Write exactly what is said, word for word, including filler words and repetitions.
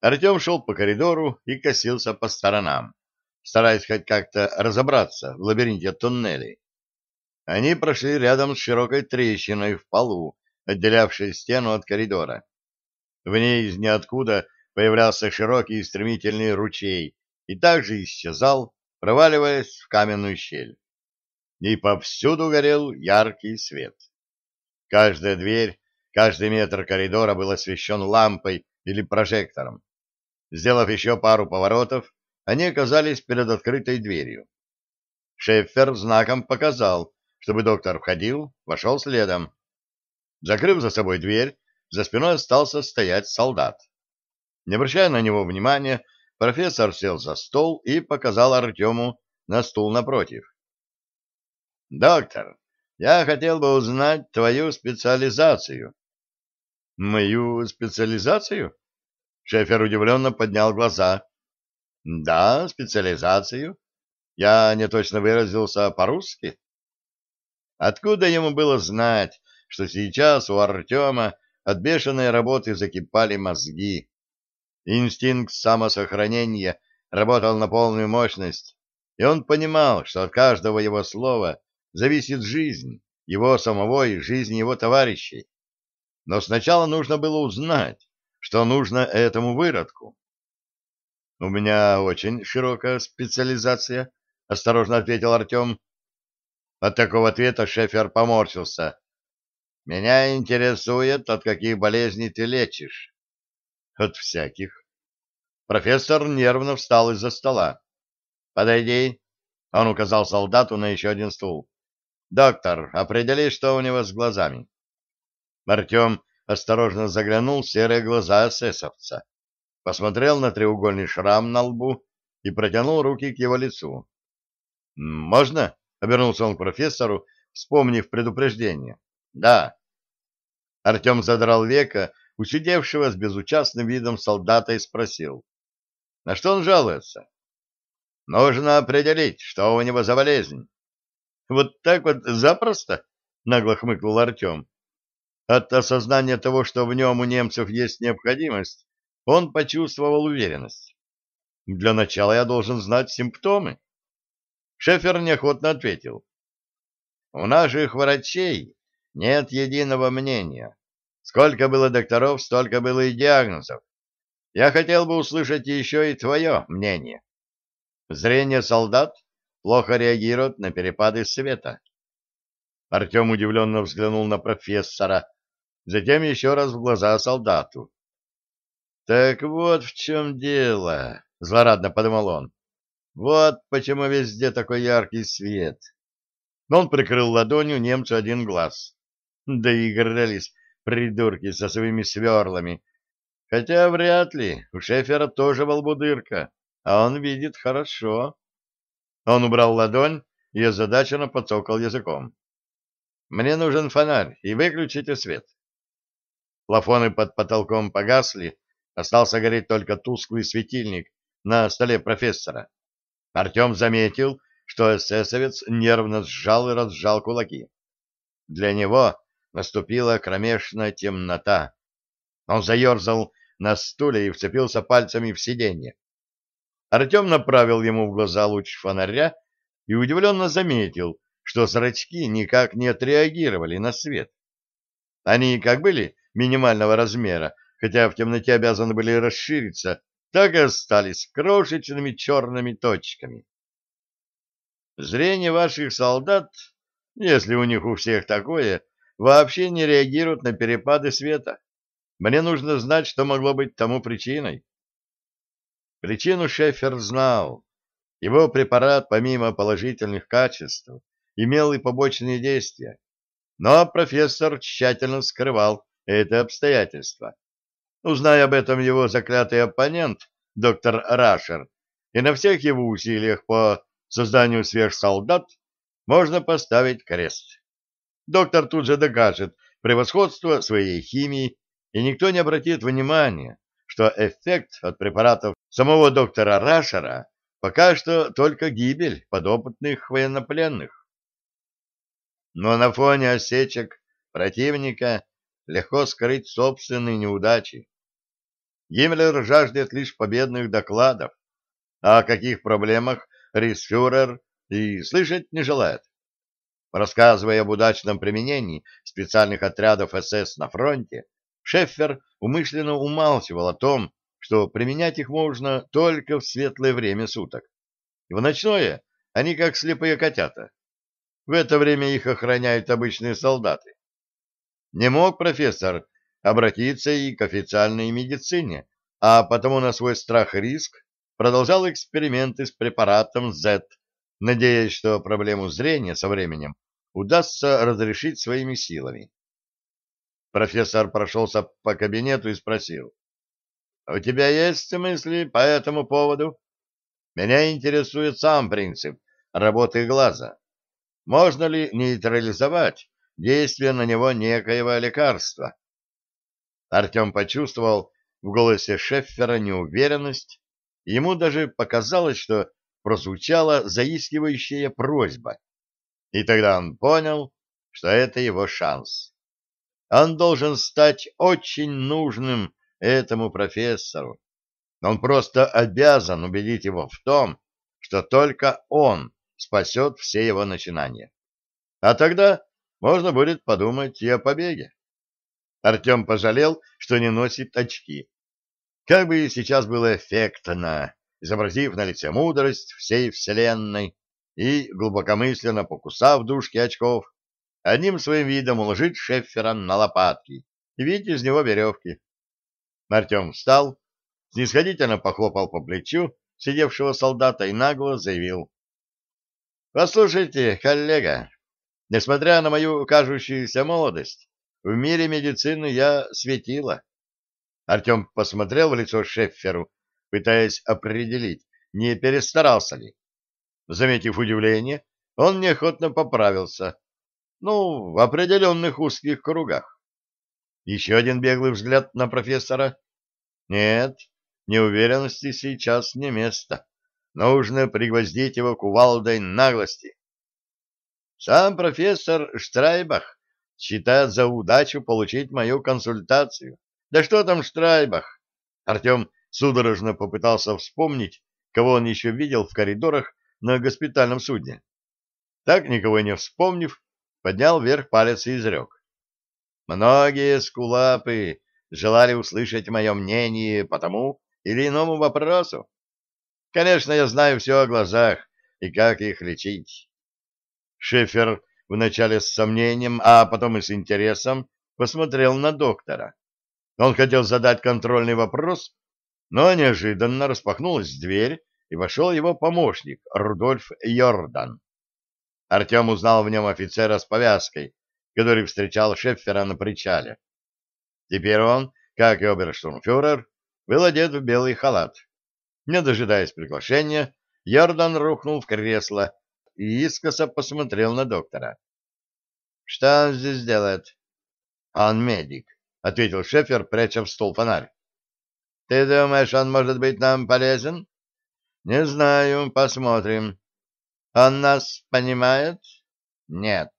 Артем шел по коридору и косился по сторонам, стараясь хоть как-то разобраться в лабиринте туннелей. Они прошли рядом с широкой трещиной в полу, отделявшей стену от коридора. В ней из ниоткуда появлялся широкий и стремительный ручей и также исчезал, проваливаясь в каменную щель. И повсюду горел яркий свет. Каждая дверь, каждый метр коридора был освещен лампой или прожектором. Сделав еще пару поворотов, они оказались перед открытой дверью. Шеффер знаком показал, чтобы доктор входил, вошел следом. Закрыв за собой дверь, за спиной остался стоять солдат. Не обращая на него внимания, профессор сел за стол и показал Артему на стул напротив. «Доктор, я хотел бы узнать твою специализацию». «Мою специализацию?» Шефер удивленно поднял глаза. «Да, специализацию. Я не точно выразился по-русски». Откуда ему было знать, что сейчас у Артема от бешеной работы закипали мозги? Инстинкт самосохранения работал на полную мощность, и он понимал, что от каждого его слова зависит жизнь его самого и жизнь его товарищей. Но сначала нужно было узнать, что нужно этому выродку. «У меня очень широкая специализация», — осторожно ответил Артем. От такого ответа Шефер поморщился. «Меня интересует, от каких болезней ты лечишь». «От всяких». Профессор нервно встал из-за стола. «Подойди», — он указал солдату на еще один стул. «Доктор, определи, что у него с глазами». Артем осторожно заглянул в серые глаза эсэсовца, посмотрел на треугольный шрам на лбу и протянул руки к его лицу. «Можно?» — обернулся он к профессору, вспомнив предупреждение. «Да». Артем задрал веко у сидевшего с безучастным видом солдата и спросил. «На что он жалуется?» «Нужно определить, что у него за болезнь». «Вот так вот запросто?» — нагло хмыкнул Артем. От осознания того, что в нем у немцев есть необходимость, он почувствовал уверенность. «Для начала я должен знать симптомы». Шефер неохотно ответил. «У наших врачей нет единого мнения. Сколько было докторов, столько было и диагнозов. Я хотел бы услышать еще и твое мнение. Зрение солдат плохо реагирует на перепады света». Артем удивленно взглянул на профессора, затем еще раз в глаза солдату. «Так вот в чем дело», — злорадно подумал он. «Вот почему везде такой яркий свет». Но он прикрыл ладонью немцу один глаз. Доигрались придурки со своими сверлами. Хотя вряд ли, у Шефера тоже во лбу дырка, а он видит хорошо. Он убрал ладонь и озадаченно подцокал языком. «Мне нужен фонарь, и выключите свет». Плафоны под потолком погасли, остался гореть только тусклый светильник на столе профессора. Артем заметил, что эсэсовец нервно сжал и разжал кулаки. Для него наступила кромешная темнота. Он заерзал на стуле и вцепился пальцами в сиденье. Артем направил ему в глаза луч фонаря и удивленно заметил, что зрачки никак не отреагировали на свет. Они как были минимального размера, хотя в темноте обязаны были расшириться, так и остались крошечными черными точками. Зрение ваших солдат, если у них у всех такое, вообще не реагирует на перепады света. Мне нужно знать, что могло быть тому причиной. Причину Шефер знал. Его препарат, помимо положительных качеств, имел и побочные действия. Но профессор тщательно скрывал это обстоятельство. Узная об этом его заклятый оппонент, доктор Рашер, и на всех его усилиях по созданию сверхсолдат можно поставить крест. Доктор тут же докажет превосходство своей химии, и никто не обратит внимания, что эффект от препаратов самого доктора Рашера пока что только гибель подопытных военнопленных. Но на фоне осечек противника легко скрыть собственные неудачи. Гиммлер жаждет лишь победных докладов, а о каких проблемах рейхсфюрер и слышать не желает. Рассказывая об удачном применении специальных отрядов эс эс на фронте, Шеффер умышленно умалчивал о том, что применять их можно только в светлое время суток. В ночное они как слепые котята. В это время их охраняют обычные солдаты. Не мог профессор обратиться и к официальной медицине, а потому на свой страх и риск продолжал эксперименты с препаратом Z, надеясь, что проблему зрения со временем удастся разрешить своими силами. Профессор прошелся по кабинету и спросил: «У тебя есть мысли по этому поводу? Меня интересует сам принцип работы глаза. Можно ли нейтрализовать действие на него некоего лекарства?» Артем почувствовал в голосе Шеффера неуверенность. Ему даже показалось, что прозвучала заискивающая просьба. И тогда он понял, что это его шанс. Он должен стать очень нужным этому профессору. Он просто обязан убедить его в том, что только он спасет все его начинания. А тогда можно будет подумать и о побеге. Артем пожалел, что не носит очки. Как бы сейчас было эффектно, изобразив на лице мудрость всей вселенной и, глубокомысленно покусав дужки очков, одним своим видом уложить Шеффера на лопатки и видеть из него веревки. Артем встал, снисходительно похлопал по плечу сидевшего солдата и нагло заявил: «Послушайте, коллега, несмотря на мою кажущуюся молодость, в мире медицины я светило». Артем посмотрел в лицо Шефферу, пытаясь определить, не перестарался ли. Заметив удивление, он неохотно поправился. Ну, в определенных узких кругах. Еще один беглый взгляд на профессора. Нет, неуверенности сейчас не место. Нужно пригвоздить его кувалдой наглости. Сам профессор Штрайбах считает за удачу получить мою консультацию. Да что там Штрайбах? Артем судорожно попытался вспомнить, кого он еще видел в коридорах на госпитальном судне. Так, никого не вспомнив, поднял вверх палец и изрек: «Многие скулапы желали услышать мое мнение по тому или иному вопросу. Конечно, я знаю все о глазах и как их лечить». Шефер вначале с сомнением, а потом и с интересом посмотрел на доктора. Он хотел задать контрольный вопрос, но неожиданно распахнулась дверь, и вошел его помощник Рудольф Йордан. Артем узнал в нем офицера с повязкой, который встречал Шеффера на причале. Теперь он, как и оберштурмфюрер, был одет в белый халат. Не дожидаясь приглашения, Йордан рухнул в кресло и искоса посмотрел на доктора. — Что он здесь делает? — Он медик, — ответил Шеффер, пряча в стол фонарь. — Ты думаешь, он может быть нам полезен? — Не знаю, посмотрим. — Он нас понимает? — Нет.